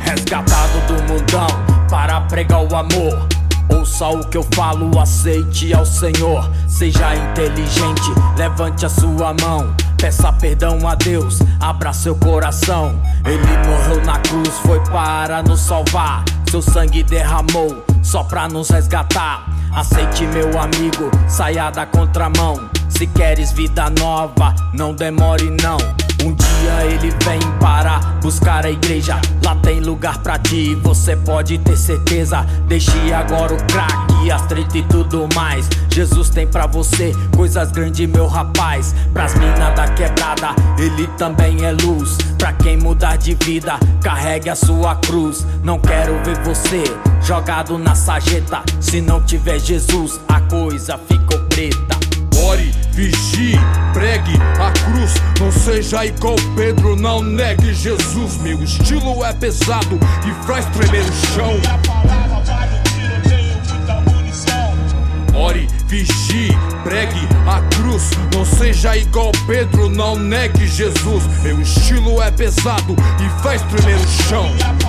Resgatado do mundão para pregar o amor. Ouça o que eu falo, aceite ao Senhor. Seja inteligente, levante a sua mão. Peça perdão a Deus, abra seu coração. Ele morreu na cruz, foi para nos salvar. Seu sangue derramou, só pra nos resgatar. Aceite, meu amigo, saia da contramão. Se queres vida nova, não demore não. Um dia ele vem para buscar a igreja. Lá tem lugar pra ti, você pode ter certeza. Deixe agora o crack, as treta e tudo mais. Jesus tem pra você coisas grandes, meu rapaz. Pras minas da quebrada, ele também é luz. Pra quem mudar de vida, carregue a sua cruz. Não quero ver você jogado na sarjeta. Se não tiver Jesus, a coisa ficou preta. Ore, vigie, pregue a cruz. Não seja igual Pedro, não negue Jesus. Meu estilo é pesado e faz tremer o chão. Ore, vigie, pregue a cruz. Não seja igual Pedro, não negue Jesus. Meu estilo é pesado e faz tremer o chão.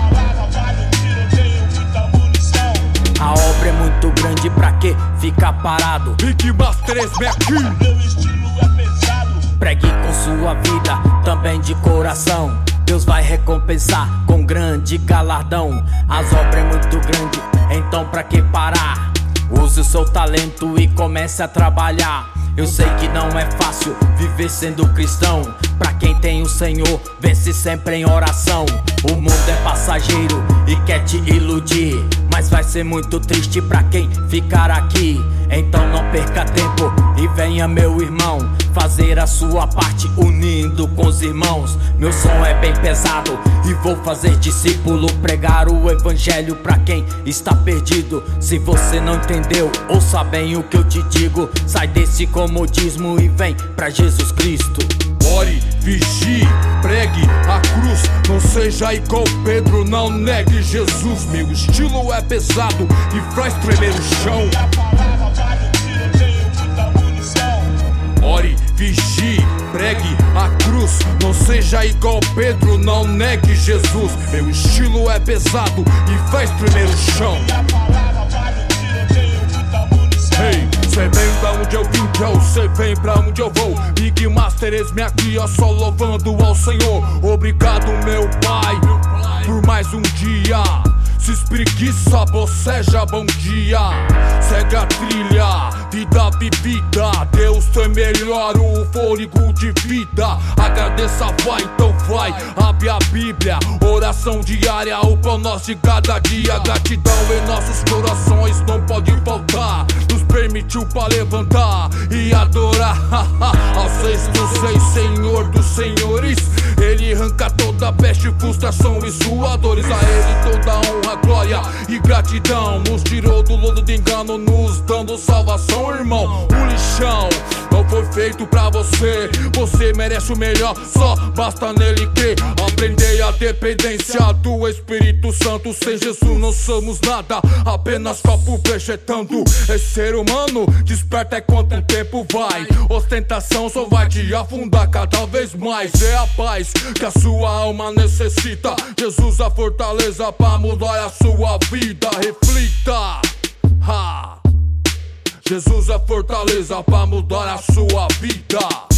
A obra é muito grande, pra que ficar parado? Big Master é aqui. Meu estilo é pesado. Pregue com sua vida, também de coração. Deus vai recompensar com grande galardão. As obras é muito grande, então pra que parar? Use o seu talento e comece a trabalhar. Eu sei que não é fácil viver sendo cristão. Pra quem tem o Senhor, vence sempre em oração. O mundo é passageiro e quer te iludir, mas vai ser muito triste pra quem ficar aqui. Então não perca tempo e venha, meu irmão, fazer a sua parte unindo com os irmãos. Meu som é bem pesado e vou fazer discípulo, pregar o evangelho pra quem está perdido. Se você não entendeu, ouça bem o que eu te digo. Sai desse comodismo e vem pra Jesus Cristo. Ore, vigie, pregue a cruz. Não seja igual Pedro, não negue Jesus. Meu estilo é pesado e faz tremer o chão. Ore, vigie, pregue a cruz. Não seja igual Pedro, não negue Jesus. Meu estilo é pesado e faz tremer o chão. Hey, cê vem pra onde eu vim, cê vem pra onde eu vou. Big Master, eis-me aqui, ó, só louvando ao Senhor. Obrigado, meu Pai, por mais um dia. Se espreguiça, boceja, bom dia. Segue a trilha, vida vivida. Deus tem melhor o fôlego de vida. Agradeça, vai, então vai. Abre a Bíblia, oração diária, o pão nosso de cada dia. Gratidão em nossos corações não pode faltar. Nos permitiu pra levantar e adorar. Ao seis dos seis, Senhor dos senhores. Ele arranca toda peste, frustração e suas dores. A ele toda honra, glória e gratidão. Nos tirou do lodo de engano, nos dando salvação, irmão. O lixão não foi feito pra você. Você merece o melhor, só basta nele crer. Aprender a dependência do Espírito Santo. Sem Jesus não somos nada, apenas copo vegetando. É ser humano, desperta enquanto o tempo vai. Ostentação só vai te afundar cada vez mais. É a paz que a sua alma necessita. Jesus a fortaleza pra mudar a sua vida. Reflita, ha. Jesus a fortaleza pra mudar a sua vida.